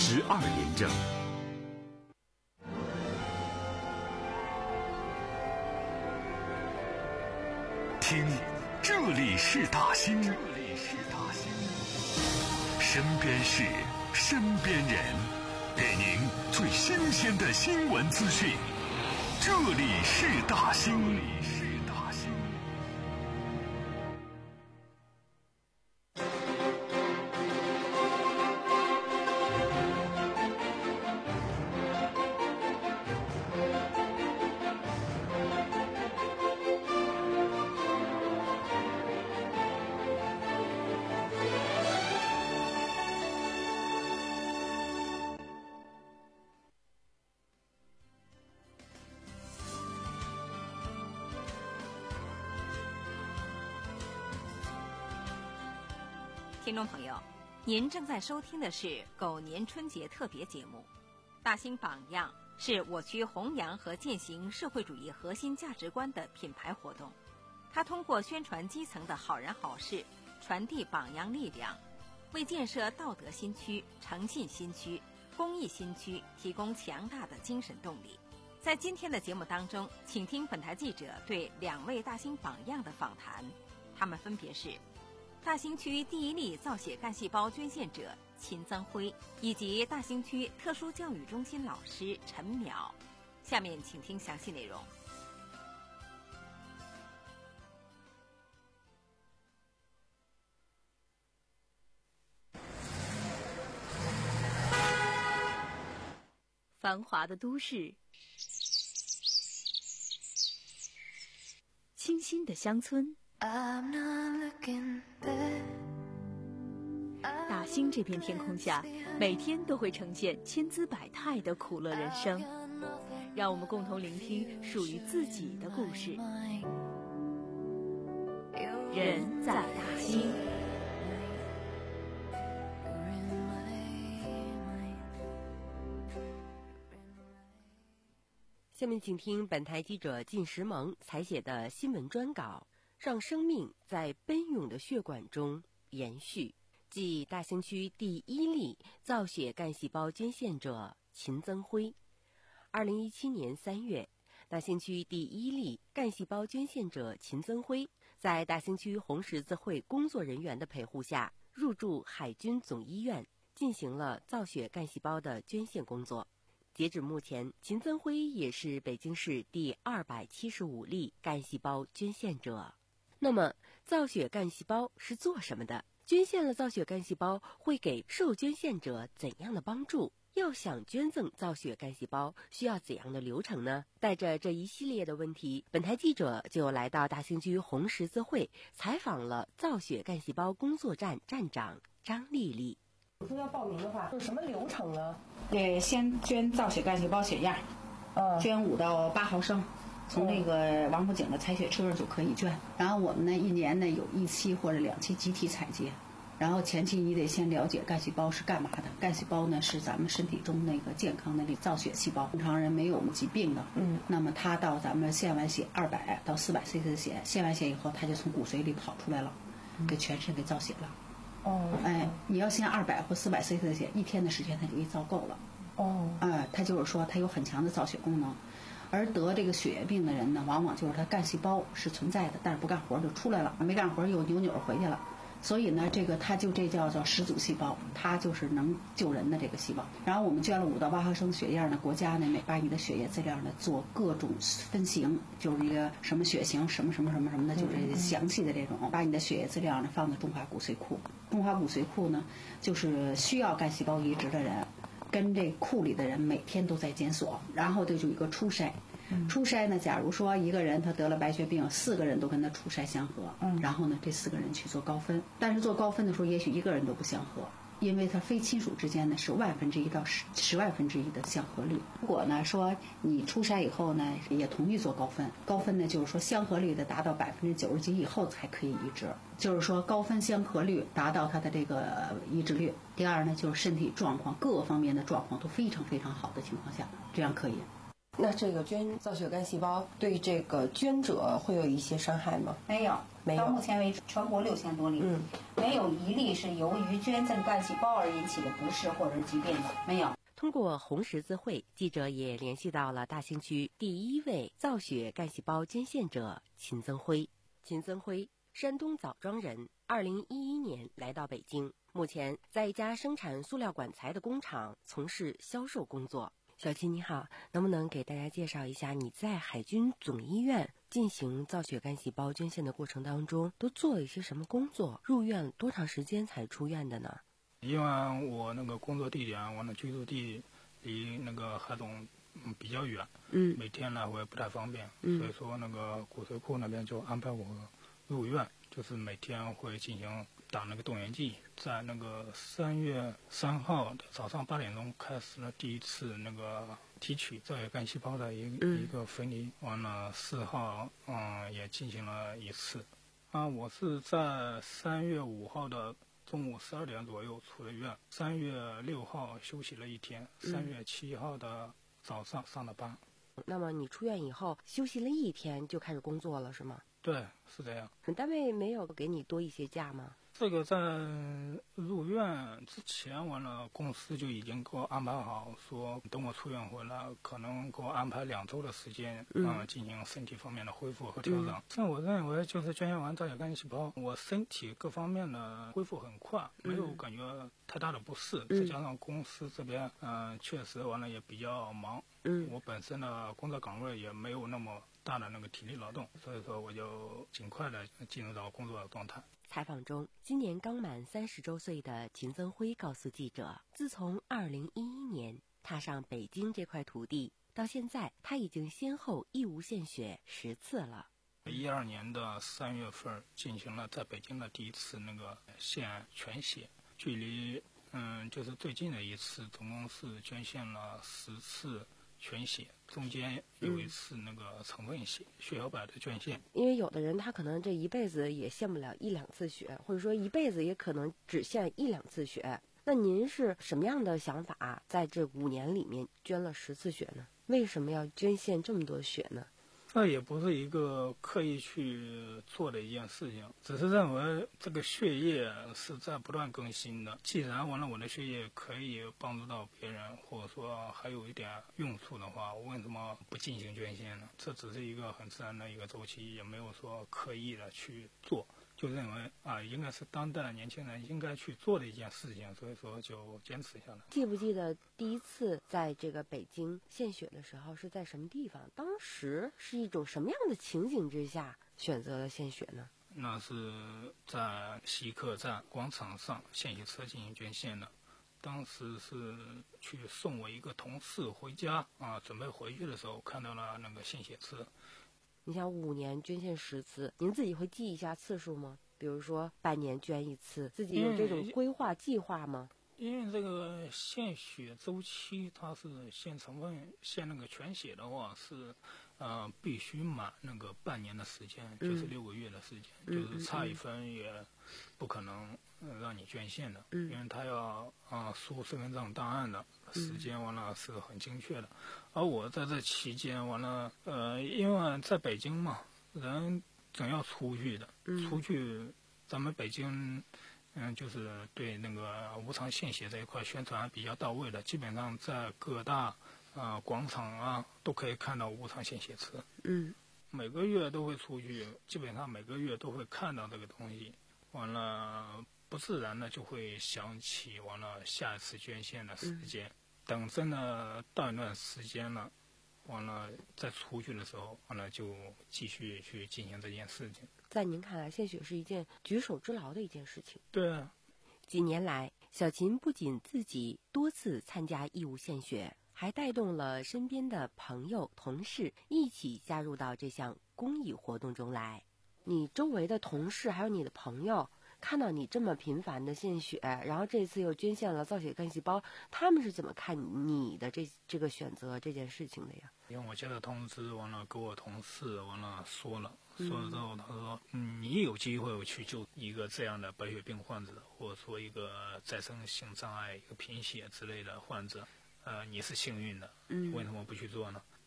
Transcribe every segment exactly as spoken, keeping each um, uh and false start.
十二年证。听，这里是大兴，这里是大兴，身边事，身边人，给您最新鲜的新闻资讯。这里是大兴。 听众朋友，您正在收听的是狗年春节特别节目。大兴榜样是我区弘扬和践行社会主义核心价值观的品牌活动，它通过宣传基层的好人好事，传递榜样力量，为建设道德新区、诚信新区、公益新区提供强大的精神动力。在今天的节目当中，请听本台记者对两位大兴榜样的访谈，他们分别是大兴区第一例造血干细胞捐献者秦增辉，以及大兴区特殊教育中心老师陈淼。下面请听详细内容。 繁华的都市，清新的乡村，大兴这片天空下，每天都会呈现千姿百态的苦乐人生。让我们共同聆听属于自己的故事。人在大兴。 下面请听本台记者靳石萌采写的新闻专稿，让生命在奔涌的血管中延续。即大兴区第一例造血干细胞捐献者秦增辉。二零一七年三月，大兴区第一例干细胞捐献者秦增辉在大兴区红十字会工作人员的陪护下，入住海军总医院，进行了造血干细胞的捐献工作。截止目前，秦增辉也是北京市第二百七十五例干细胞捐献者。那么，造血干细胞是做什么的？捐献了造血干细胞会给受捐献者怎样的帮助？要想捐赠造血干细胞，需要怎样的流程呢？带着这一系列的问题，本台记者就来到大兴区红十字会，采访了造血干细胞工作站站长张丽丽。 说要报名的话，是什么流程呢？ 得先捐造血干细胞血样， 嗯， 捐五到八毫升，从那个王府井的采血车上就可以捐。然后我们呢，一年呢有一期或者两期集体采集。然后前期你得先了解干细胞是干嘛的。干细胞呢是咱们身体中那个健康的那造血细胞，正常人没有我们疾病的。嗯，那么它到咱们献完血二百到四百 C C 的血，献完血以后，它就从骨髓里跑出来了，给全身给造血了。 哦， 哎，你要献二百或四百 C C 的血，一天的时间它就给造够了。 哦， 哎，它就是说它有很强的造血功能。而得这个血液病的人呢，往往就是他干细胞是存在的，但是不干活就出来了，没干活又扭扭回去了。所以呢，这个它就这叫做始祖细胞，它就是能救人的这个细胞。然后我们捐了五到八毫升血样呢，国家呢每把你的血液资料呢做各种分型，就是一个什么血型什么什么什么什么的，就是详细的这种，把你的血液资料呢放在中华骨髓库。中华骨髓库呢，就是需要干细胞移植的人，跟这库里的人每天都在检索，然后就有一个初筛。初筛呢，假如说一个人他得了白血病，四个人都跟他初筛相合，嗯，然后呢，这四个人去做高分，但是做高分的时候，也许一个人都不相合，因为它非亲属之间呢是万分之一到十十万分之一的相合率。如果呢说你初筛以后呢，也同意做高分，高分呢就是说相合率的达到百分之九十几以后才可以移植，就是说高分相合率达到它的这个移植率。第二呢，就是身体状况各方面的状况都非常非常好的情况下，这样可以。 那这个捐造血干细胞对这个捐者会有一些伤害吗？ 没有， 没有。 到目前为止，全国六千多例， 嗯， 没有一例是由于捐赠干细胞而引起的不适或者是疾病的，没有。 通过红十字会，记者也联系到了大兴区第一位造血干细胞捐献者秦增辉。秦增辉，山东枣庄人，二零一一年来到北京，目前在一家生产塑料管材的工厂从事销售工作。小秦你好，能不能给大家介绍一下你在海军总医院进行造血干细胞捐献的过程当中都做了一些什么工作？入院多长时间才出院的呢？ 因为我那个工作地点，我的居住地离那个海总嗯比较远， 嗯， 每天来回不太方便， 嗯， 所以说那个骨髓库那边就安排我入院，就是每天会进行打那个动员剂，在那个三月三号的早上八点钟开始了第一次那个提取造血干细胞的一个、嗯、一个分离，完了四号嗯也进行了一次，啊，我是在三月五号的中午十二点左右出的院，三月六号休息了一天，三月七号的早上上的班。 那么你出院以后休息了一天就开始工作了是吗？ 对，是这样。 单位没有给你多一些假吗？ 这个在入院之前，完了公司就已经给我安排好，说等我出院回来，可能给我安排两周的时间，嗯、呃，进行身体方面的恢复和调整。这、嗯、我认为就是捐献完造血干细胞，我身体各方面的恢复很快，没有感觉太大的不适。嗯、再加上公司这边，嗯、呃，确实完了也比较忙，嗯，我本身的工作岗位也没有那么大的那个体力劳动，所以说我就尽快的进入到工作的状态。 采访中，今年刚满三十周岁的秦增辉告诉记者，自从二零一一年踏上北京这块土地，到现在他已经先后义务献血十次了。 一二年的三月份进行了在北京的第一次那个献全血，距离嗯就是最近的一次，总共是捐献了十次全血，中间有一次那个成分血、嗯、血小板的捐献。 因为有的人他可能这一辈子也献不了一两次血，或者说一辈子也可能只献一两次血。那您是什么样的想法，在这五年里面捐了十次血呢？为什么要捐献这么多血呢？ 这也不是一个刻意去做的一件事情，只是认为这个血液是在不断更新的。既然完了我的血液可以帮助到别人，或者说还有一点用处的话，我为什么不进行捐献呢？这只是一个很自然的一个周期，也没有说刻意的去做，就认为啊，应该是当代的年轻人应该去做的一件事情，所以说就坚持下来。 记不记得第一次在这个北京献血的时候是在什么地方？当时是一种什么样的情景之下选择了献血呢？ 那是在西客站广场上献血车进行捐献的。当时是去送我一个同事回家啊，准备回去的时候看到了那个献血车。 你想五年捐献十次，您自己会记一下次数吗？比如说半年捐一次，自己有这种规划计划吗？ 因为这个献血周期，它是献成分献那个全血的话是，呃，必须满那个半年的时间，嗯、就是六个月的时间，嗯、就是差一分也不可能、呃、让你捐献的，嗯、因为他要啊输身份证档案的时间完了是很精确的。而我在这期间完了，呃，因为在北京嘛，人总要出去的，嗯、出去咱们北京。嗯，就是对那个无偿献血这一块宣传比较到位的，基本上在各大啊、呃、广场啊都可以看到无偿献血车。 嗯， 每个月都会出去，基本上每个月都会看到这个东西。完了，不自然的就会想起完了下一次捐献的时间。嗯、等真的到一段时间了，完了再出去的时候，完了就继续去进行这件事情。 在您看来，献血是一件举手之劳的一件事情。 对啊。 几年来，小秦不仅自己多次参加义务献血，还带动了身边的朋友、同事一起加入到这项公益活动中来。你周围的同事还有你的朋友，看到你这么频繁的献血，然后这次又捐献了造血干细胞，他们是怎么看你的这这个选择这件事情的呀？ 因为我接到通知，完了跟我同事完了说了，说了之后他说，嗯，你有机会去救一个这样的白血病患者，或者说一个再生性障碍、一个贫血之类的患者，呃，你是幸运的，嗯，为什么不去做呢？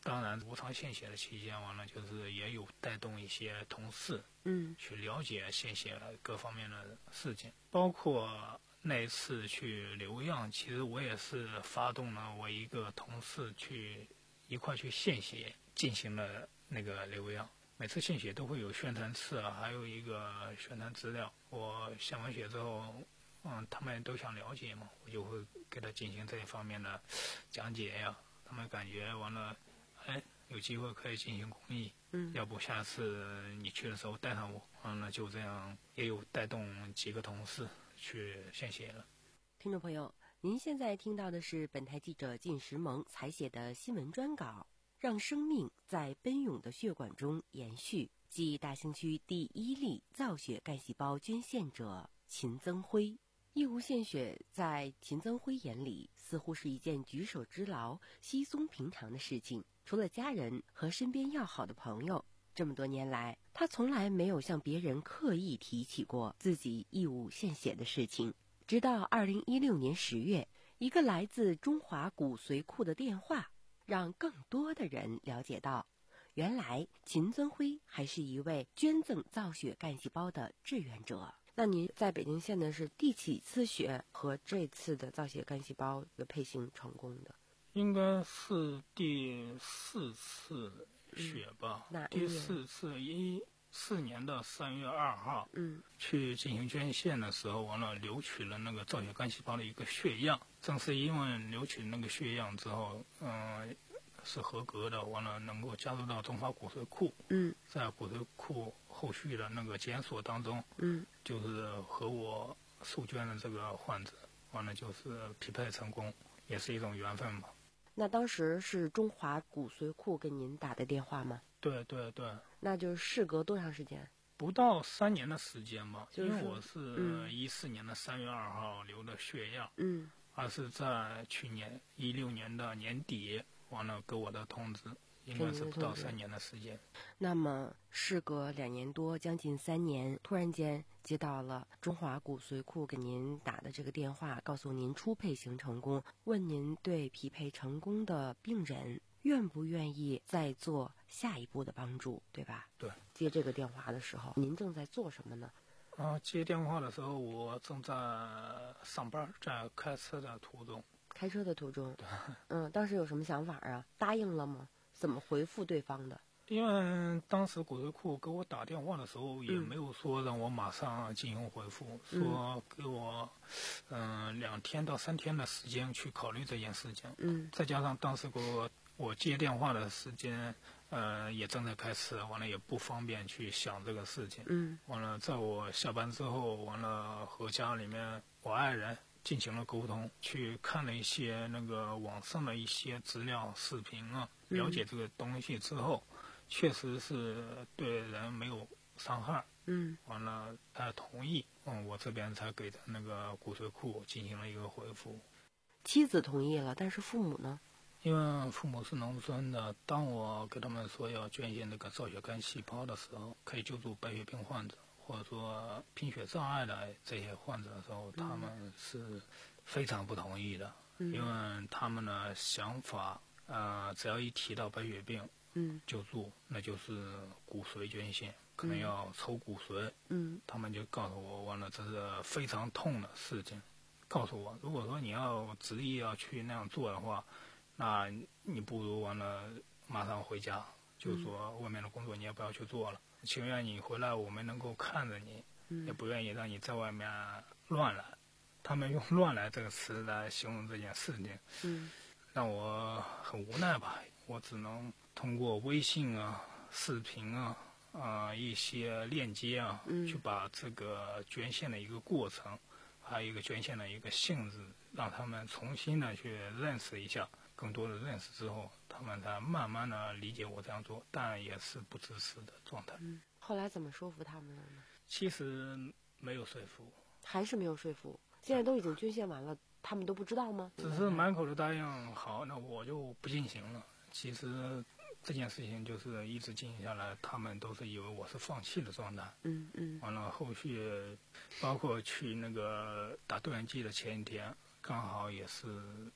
当然无偿献血的期间，完了就是也有带动一些同事， 嗯， 去了解献血各方面的事情，包括那一次去留样，其实我也是发动了我一个同事去一块去献血，进行了那个留样。每次献血都会有宣传册，还有一个宣传资料。我献完血之后，嗯，他们都想了解嘛，我就会给他进行这一方面的讲解呀。他们感觉完了，哎，有机会可以进行公益， 嗯， 要不下次你去的时候带上我，完了就这样也有带动几个同事去献血了。 听众朋友，您现在听到的是本台记者靳石萌采写的新闻专稿，让生命在奔涌的血管中延续。继大兴区第一例造血干细胞捐献者秦增辉。义务献血在秦增辉眼里似乎是一件举手之劳、稀松平常的事情。除了家人和身边要好的朋友，这么多年来，他从来没有向别人刻意提起过自己义务献血的事情。直到二零一六年十月，一个来自中华骨髓库的电话，让更多的人了解到，原来秦增辉还是一位捐赠造血干细胞的志愿者。那您在北京献的是第几次血和这次的造血干细胞的配型成功的？ 应该是第四次血吧。 嗯、 第四次一四年的三月二号， 嗯， 去进行捐献的时候，完了留取了那个造血干细胞的一个血样。正是因为留取那个血样之后，嗯、呃，是合格的，完了能够加入到中华骨髓库。 嗯， 在骨髓库后续的那个检索当中， 嗯， 就是和我受捐的这个患者，完了就是匹配成功，也是一种缘分嘛。 那当时是中华骨髓库给您打的电话吗？ 对对对。 那就是事隔多长时间？ 不到三年的时间吧， 就是、 因为我是一四年的三月二号留的血样， 嗯， 而是在去年一六年的年底，完了给我的通知，应该是不到三年的时间。 那么事隔两年多，将近三年，突然间接到了中华骨髓库给您打的这个电话，告诉您初配型成功，问您对匹配成功的病人愿不愿意再做下一步的帮助，对吧？ 对。 接这个电话的时候，您正在做什么呢？ 啊，接电话的时候，我正在上班，在开车的途中。 开车的途中。 对。 嗯，当时有什么想法啊？答应了吗？怎么回复对方的？ 因为当时骨髓库给我打电话的时候，也没有说让我马上进行回复， 嗯、 说给我嗯、呃、两天到三天的时间去考虑这件事情。 嗯。 再加上当时给我我接电话的时间，呃，也正在开车，完了也不方便去想这个事情。 嗯。 完了，在我下班之后，完了和家里面我爱人进行了沟通，去看了一些那个网上的一些资料、视频啊，了解这个东西之后，嗯、确实是对人没有伤害。 嗯。 完了，他同意，嗯，我这边才给的那个骨髓库进行了一个回复。 妻子同意了，但是父母呢？ 因为父母是农村的，当我跟他们说要捐献那个造血干细胞的时候，可以救助白血病患者或者说贫血障碍的这些患者的时候，嗯、他们是非常不同意的， 嗯、 因为他们的想法，呃，只要一提到白血病， 嗯， 救助那就是骨髓捐献，可能要抽骨髓， 嗯， 他们就告诉我，完了这是非常痛的事情，告诉我，如果说你要执意要去那样做的话。那你不如完了马上回家，就是说外面的工作你也不要去做了，嗯、情愿你回来我们能够看着你， 嗯、 也不愿意让你在外面乱来。他们用乱来这个词来形容这件事情， 嗯、 让我很无奈吧。我只能通过微信啊、视频啊、啊、呃、一些链接啊， 嗯、 去把这个捐献的一个过程，还有一个捐献的一个性质，让他们重新的去认识一下。更多的认识之后，他们才慢慢的理解我这样做，但也是不支持的状态。 嗯，后来怎么说服他们了呢？ 其实没有说服， 还是没有说服。现在都已经捐献完了，他们都不知道吗？ 只是满口的答应，好，那我就不进行了。其实这件事情就是一直进行下来，他们都是以为我是放弃的状态。 嗯嗯。 完了，后续包括去那个打动员剂的前一天，刚好也是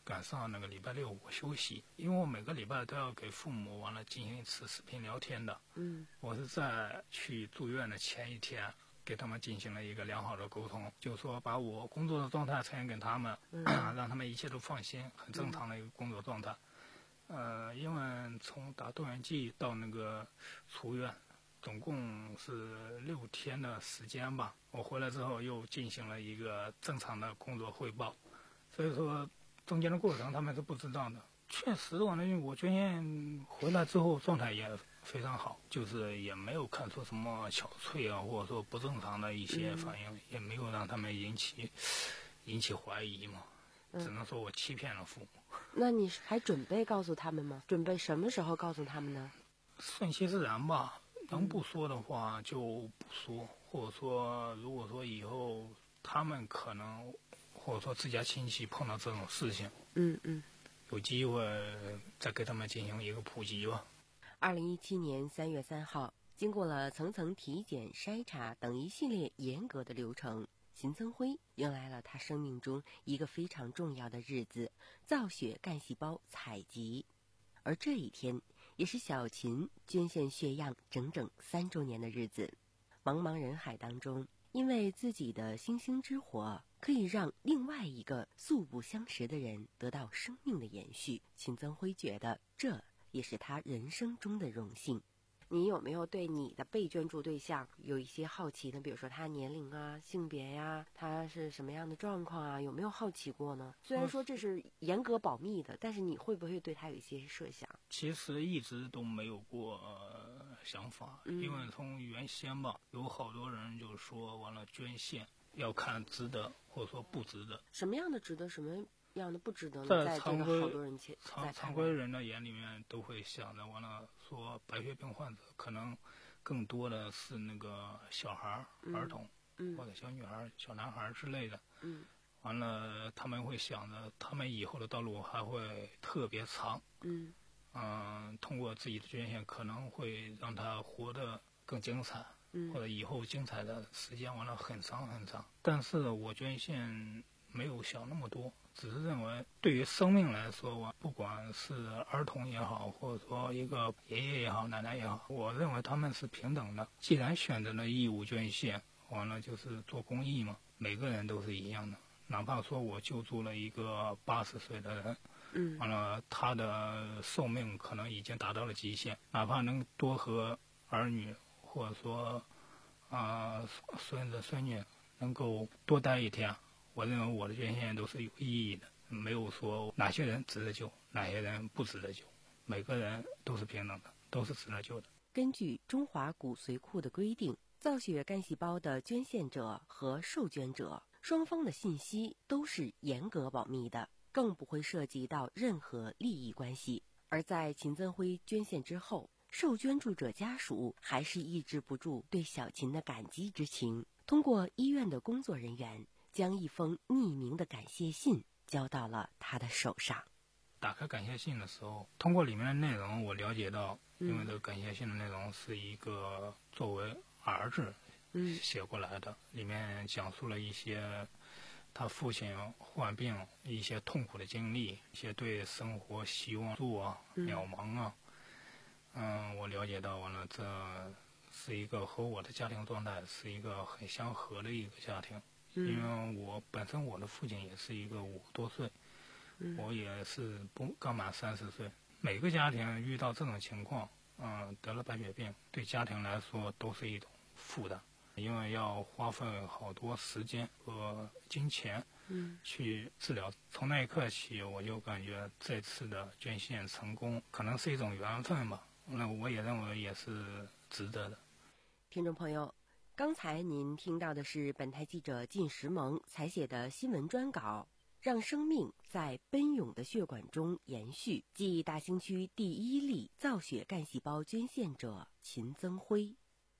赶上那个礼拜六我休息，因为我每个礼拜都要给父母完了进行一次视频聊天的。 嗯， 我是在去住院的前一天给他们进行了一个良好的沟通，就是说把我工作的状态呈现给他们，嗯、让他们一切都放心，很正常的一个工作状态。嗯、呃，因为从打动员剂到那个出院，总共是六天的时间吧。我回来之后又进行了一个正常的工作汇报，所以说中间的过程他们是不知道的。确实，完了，因为我捐献回来之后状态也非常好，就是也没有看出什么憔悴啊，或者说不正常的一些反应，嗯、也没有让他们引起引起怀疑嘛。只能说我欺骗了父母。 那你还准备告诉他们吗？准备什么时候告诉他们呢？ 顺其自然吧，能不说的话就不说，或者说如果说以后他们可能或者说自家亲戚碰到这种事情， 嗯嗯， 有机会再给他们进行一个普及吧。 二零一七年三月三号，经过了层层体检、筛查等一系列严格的流程，秦增辉迎来了他生命中一个非常重要的日子——造血干细胞采集。而这一天，也是小秦捐献血样整整三周年的日子。茫茫人海当中，因为自己的星星之火可以让另外一个素不相识的人得到生命的延续，秦增辉觉得这也是他人生中的荣幸。你有没有对你的被捐助对象有一些好奇呢？比如说他年龄啊、性别呀、他是什么样的状况啊，有没有好奇过呢？虽然说这是严格保密的，但是你会不会对他有一些设想？ 其实一直都没有过、呃、想法、嗯、因为从原先吧，有好多人就说完了捐献要看值得或者说不值得。 什么样的值得，什么样的不值得呢？ 在常规好多人前常常规人的眼里面都会想着，完了说白血病患者可能更多的是那个小孩、嗯、儿童、嗯、或者小女孩、小男孩之类的。嗯，完了他们会想着，他们以后的道路还会特别长。嗯嗯、呃，通过自己的捐献，可能会让他活得更精彩。嗯，或者以后精彩的时间完了很长很长。但是我捐献没有想那么多，只是认为对于生命来说，我不管是儿童也好，或者说一个爷爷也好、奶奶也好，我认为他们是平等的。既然选择了义务捐献，完了就是做公益嘛，每个人都是一样的。哪怕说我救助了一个八十岁的人，嗯，完了他的寿命可能已经达到了极限，哪怕能多和儿女或者说啊、呃、孙子孙女能够多待一天，我认为我的捐献都是有意义的，没有说哪些人值得救，哪些人不值得救，每个人都是平等的，都是值得救的。 根据中华骨髓库的规定，造血干细胞的捐献者和受捐者双方的信息都是严格保密的，更不会涉及到任何利益关系。而在秦增辉捐献之后，受捐助者家属还是抑制不住对小秦的感激之情，通过医院的工作人员将一封匿名的感谢信交到了他的手上。 打开感谢信的时候，通过里面的内容，我了解到，因为这个感谢信的内容是一个作为儿子写过来的，里面讲述了一些他父亲患病一些痛苦的经历，一些对生活希望度啊、渺茫啊。嗯，我了解到完了，这是一个和我的家庭状态是一个很相合的一个家庭。因为我本身我的父亲也是一个五十多岁，嗯、我也是不刚满三十岁。每个家庭遇到这种情况，嗯，得了白血病，对家庭来说都是一种负担，因为要花费好多时间和金钱，嗯，去治疗。从那一刻起，我就感觉这次的捐献成功，可能是一种缘分吧。那我也认为也是值得的。 听众朋友，刚才您听到的是本台记者靳石萌采写的新闻专稿，让生命在奔涌的血管中延续，暨大兴区第一例造血干细胞捐献者秦增辉。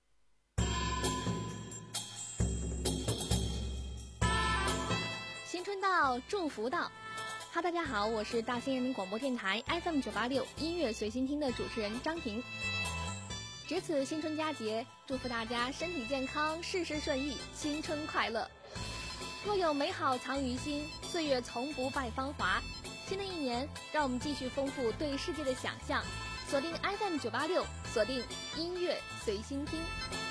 新春到，祝福到。哈，大家好，我是大兴人民广播电台 F M 九八六音乐随心听的主持人张婷。值此新春佳节，祝福大家身体健康，事事顺意，新春快乐。若有美好藏于心，岁月从不败芳华。新的年，让我们继续丰富对世界的想象。锁定 F M 九八六，锁定音乐随心听。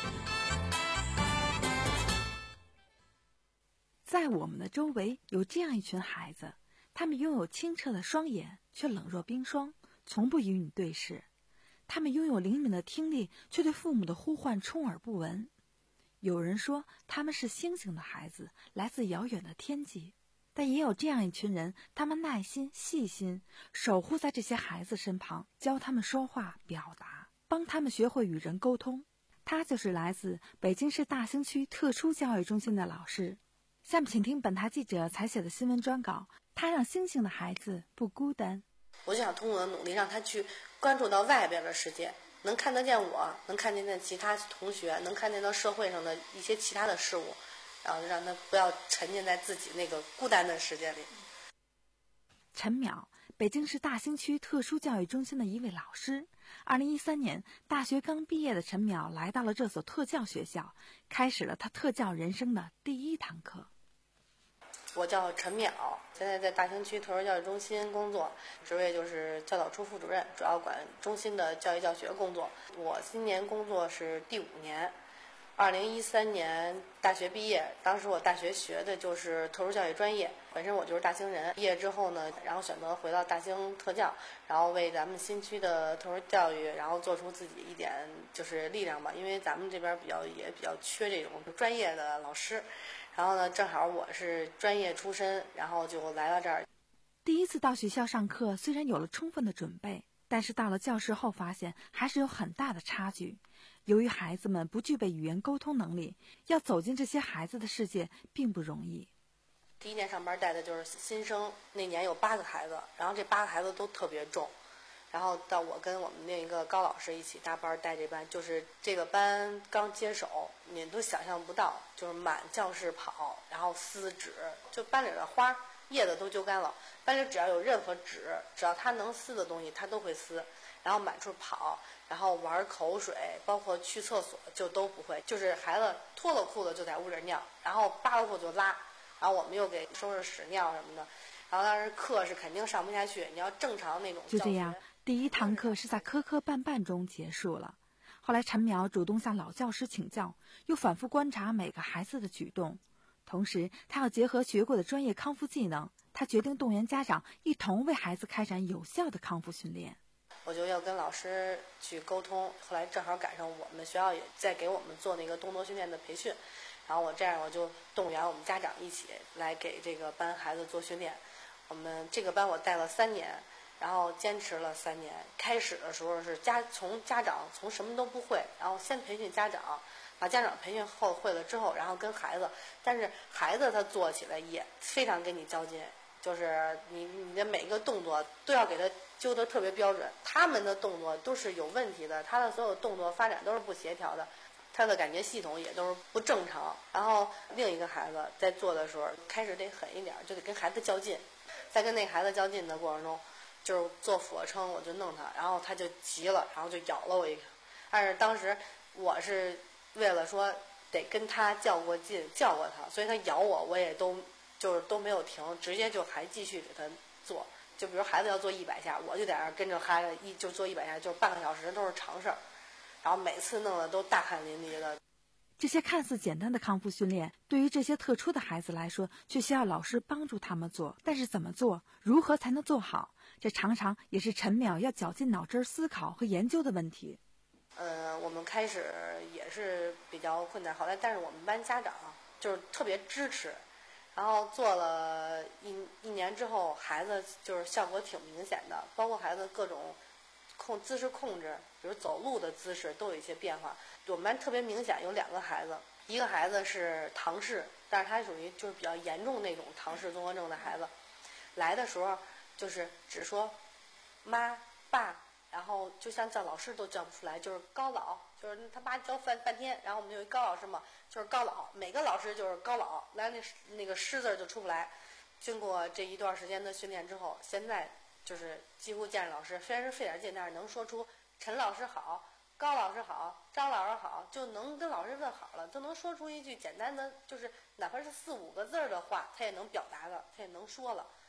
在我们的周围有这样一群孩子，他们拥有清澈的双眼，却冷若冰霜，从不与你对视。他们拥有灵敏的听力，却对父母的呼唤充耳不闻。有人说他们是星星的孩子，来自遥远的天际。但也有这样一群人，他们耐心细心，守护在这些孩子身旁，教他们说话表达，帮他们学会与人沟通。他就是来自北京市大兴区特殊教育中心的老师。下面请听本台记者采写的新闻专稿，他让星星的孩子不孤单。 我就想通过我的努力，让他去关注到外边的世界，能看得见我，能看见其他同学，能看见到社会上的一些其他的事物，然后让他不要沉浸在自己那个孤单的世界里。 陈淼，北京市大兴区特殊教育中心的一位老师。二零一三年，大学刚毕业的陈淼来到了这所特教学校，开始了他特教人生的第一堂课。 我叫陈淼，现在在大兴区特殊教育中心工作，职位就是教导处副主任，主要管中心的教育教学工作。我今年工作是第五年。二零一三年大学毕业，当时我大学学的就是特殊教育专业，本身我就是大兴人。毕业之后呢，然后选择回到大兴特教，然后为咱们新区的特殊教育，然后做出自己一点就是力量吧。因为咱们这边比较也比较缺这种专业的老师，然后呢，正好我是专业出身，然后就来到这儿。 第一次到学校上课，虽然有了充分的准备，但是到了教室后发现还是有很大的差距。由于孩子们不具备语言沟通能力，要走进这些孩子的世界并不容易。 第一年上班带的就是新生，那年有八个孩子，然后这八个孩子都特别重，然后到我跟我们另一个高老师一起搭班带这班，就是这个班刚接手，你都想象不到，就是满教室跑，然后撕纸，就班里的花叶子都揪干了，班里只要有任何纸，只要他能撕的东西他都会撕，然后满处跑，然后玩口水，包括去厕所就都不会，就是孩子脱了裤子就在屋里尿，然后扒了裤子就拉，然后我们又给收拾屎尿什么的，然后当时课是肯定上不下去，你要正常那种教学。 就这样，第一堂课是在磕磕绊绊中结束了。后来陈淼主动向老教师请教，又反复观察每个孩子的举动，同时他要结合学过的专业康复技能，他决定动员家长一同为孩子开展有效的康复训练。 我就要跟老师去沟通，后来正好赶上我们学校也在给我们做那个动作训练的培训，然后我这样我就动员我们家长一起来给这个班孩子做训练。我们这个班我带了三年，然后坚持了三年。开始的时候是家从家长从什么都不会，然后先培训家长，把家长培训后会了之后，然后跟孩子，但是孩子他做起来也非常跟你较劲，就是你你的每一个动作都要给他揪得特别标准，他们的动作都是有问题的，他的所有动作发展都是不协调的，他的感觉系统也都是不正常。然后另一个孩子在做的时候开始得狠一点，就得跟孩子较劲，在跟那个孩子较劲的过程中，就是做俯卧撑我就弄他，然后他就急了，然后就咬了我一个。但是当时我是为了说得跟他较过劲，较过他，所以他咬我我也都就是都没有停，直接就还继续给他做。就比如孩子要做一百下，我就在那儿跟着孩子一就做一百下，就是半个小时都是常事儿，然后每次弄得都大汗淋漓的。 这些看似简单的康复训练，对于这些特殊的孩子来说，却需要老师帮助他们做。但是怎么做，如何才能做好，这常常也是陈淼要绞尽脑汁思考和研究的问题。 呃，我们开始也是比较困难，后来但是我们班家长就是特别支持。然后做了一一年之后，孩子就是效果挺明显的，包括孩子各种控姿势控制，比如走路的姿势都有一些变化。我们班特别明显有两个孩子，一个孩子是唐氏，但是他属于就是比较严重那种唐氏综合症的孩子，来的时候就是只说妈爸，然后就像叫老师都叫不出来，就是高老，就是他妈教半半天，然后我们有一高老师嘛，就是高老，每个老师就是高老，来那那个师字就出不来。经过这一段时间的训练之后，现在就是几乎见着老师，虽然是费点劲，但是能说出陈老师好、高老师好、张老师好，就能跟老师问好了，都能说出一句简单的，就是哪怕是四五个字的话，他也能表达了，他也能说了。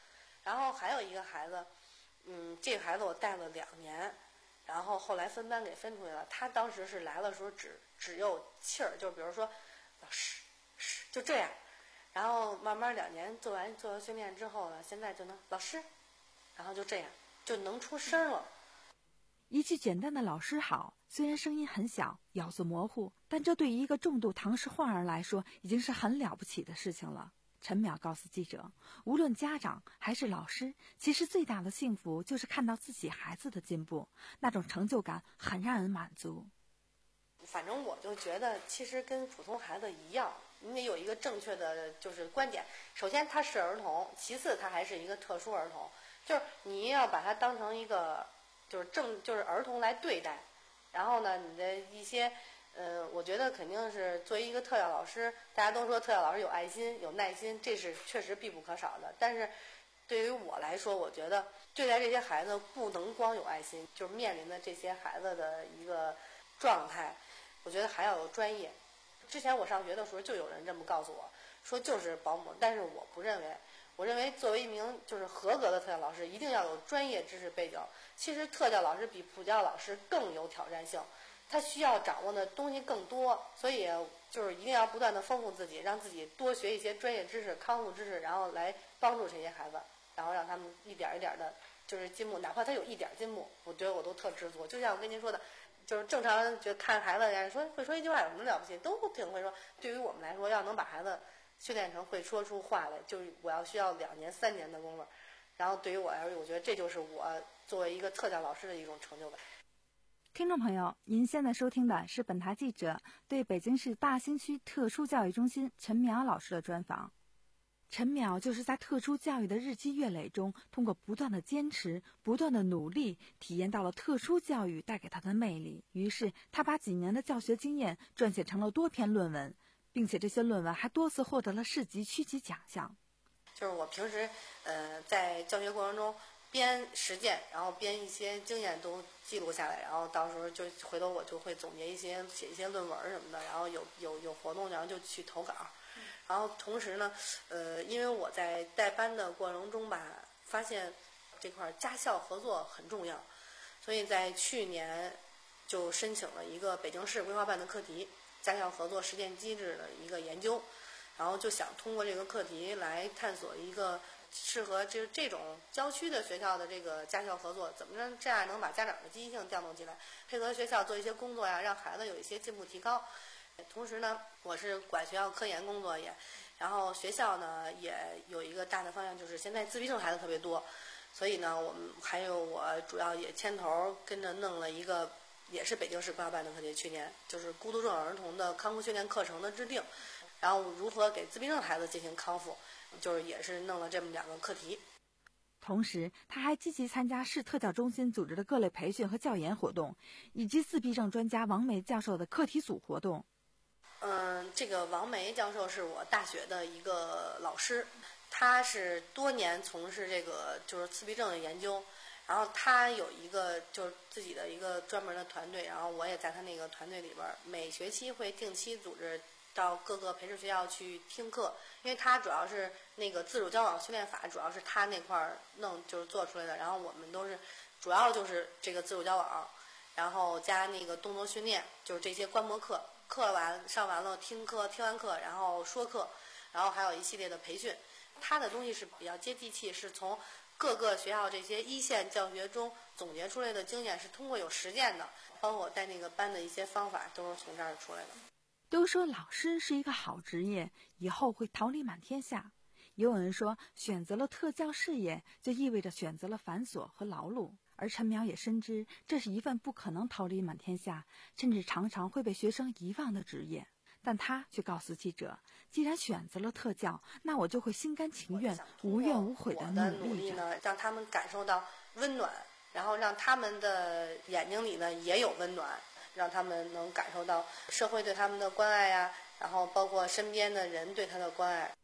然后还有一个孩子，嗯，这个孩子我带了两年，然后后来分班给分出来了。他当时是来的时候只只有气儿，就比如说老师师就这样，然后慢慢两年做完做完训练之后呢，现在就能老师，然后就这样就能出声了。 一句简单的老师好，虽然声音很小，咬字模糊，但这对于一个重度唐氏患儿来说已经是很了不起的事情了。陈淼告诉记者，无论家长还是老师，其实最大的幸福就是看到自己孩子的进步，那种成就感很让人满足。 反正我就觉得其实跟普通孩子一样，你得有一个正确的就是观点。首先他是儿童，其次他还是一个特殊儿童，就是你要把他当成一个就是正就是儿童来对待。然后呢，你的一些呃，我觉得肯定是作为一个特教老师，大家都说特教老师有爱心有耐心，这是确实必不可少的。但是对于我来说，我觉得对待这些孩子不能光有爱心，就是面临的这些孩子的一个状态，我觉得还要有专业。之前我上学的时候就有人这么告诉我说就是保姆，但是我不认为。我认为作为一名就是合格的特教老师，一定要有专业知识背景。其实特教老师比普教老师更有挑战性，他需要掌握的东西更多，所以就是一定要不断的丰富自己，让自己多学一些专业知识、康复知识，然后来帮助这些孩子，然后让他们一点一点的就是进步，哪怕他有一点进步，我觉得我都特知足。就像我跟您说的，就是正常人觉得看孩子人说会说一句话有什么了不起，都挺会说。对于我们来说，要能把孩子训练成会说出话来，就是我要需要两年三年的功夫。然后对于我来说，我觉得这就是我作为一个特教老师的一种成就感。 听众朋友，您现在收听的是本台记者对北京市大兴区特殊教育中心陈淼老师的专访。陈淼就是在特殊教育的日积月累中，通过不断的坚持、不断的努力，体验到了特殊教育带给他的魅力。于是他把几年的教学经验撰写成了多篇论文，并且这些论文还多次获得了市级、区级奖项。 就是我平时呃在教学过程中边实践，然后边一些经验都记录下来，然后到时候就回头我就会总结一些写一些论文什么的，然后有有有活动然后就去投稿。然后同时呢呃因为我在带班的过程中吧，发现这块家校合作很重要，所以在去年就申请了一个北京市规划办的课题，家校合作实践机制的一个研究，然后就想通过这个课题来探索一个适合这这种郊区的学校的这个家校合作，怎么着这样能把家长的积极性调动起来，配合学校做一些工作呀，让孩子有一些进步提高。同时呢，我是管学校科研工作也，然后学校呢也有一个大的方向，就是现在自闭症孩子特别多，所以呢我们还有我主要也牵头跟着弄了一个也是北京市规划办的课题，去年就是孤独症儿童的康复训练课程的制定，然后如何给自闭症孩子进行康复，就是也是弄了这么两个课题。 同时他还积极参加市特教中心组织的各类培训和教研活动，以及自闭症专家王梅教授的课题组活动。 嗯，这个王梅教授是我大学的一个老师，他是多年从事这个就是自闭症的研究，然后他有一个就是自己的一个专门的团队，然后我也在他那个团队里边，每学期会定期组织到各个培训学校去听课，因为他主要是那个自主交往训练法，主要是他那块儿弄就是做出来的，然后我们都是主要就是这个自主交往，然后加那个动作训练，就是这些观摩课，课完上完了听课，听完课然后说课，然后还有一系列的培训。他的东西是比较接地气，是从各个学校这些一线教学中总结出来的经验，是通过有实践的，包括我带那个班的一些方法都是从这儿出来的。 都说老师是一个好职业，以后会桃李满天下。也有人说，选择了特教事业，就意味着选择了繁琐和劳碌。而陈淼也深知，这是一份不可能桃李满天下，甚至常常会被学生遗忘的职业。但他却告诉记者，既然选择了特教，那我就会心甘情愿、无怨无悔的努力呢，让他们感受到温暖，然后让他们的眼睛里呢也有温暖，让他们能感受到社会对他们的关爱呀、啊，然后包括身边的人对他的关爱。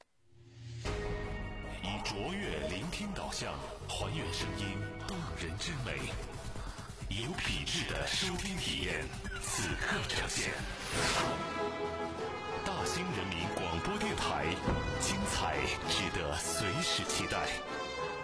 以卓越聆听导向，还原声音动人之美，有品质的收听体验，此刻呈现。大兴人民广播电台，精彩值得随时期待。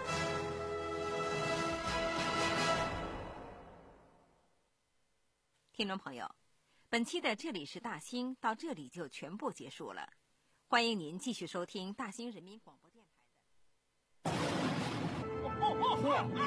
听众朋友，本期的这里是大兴到这里就全部结束了，欢迎您继续收听大兴人民广播电台的。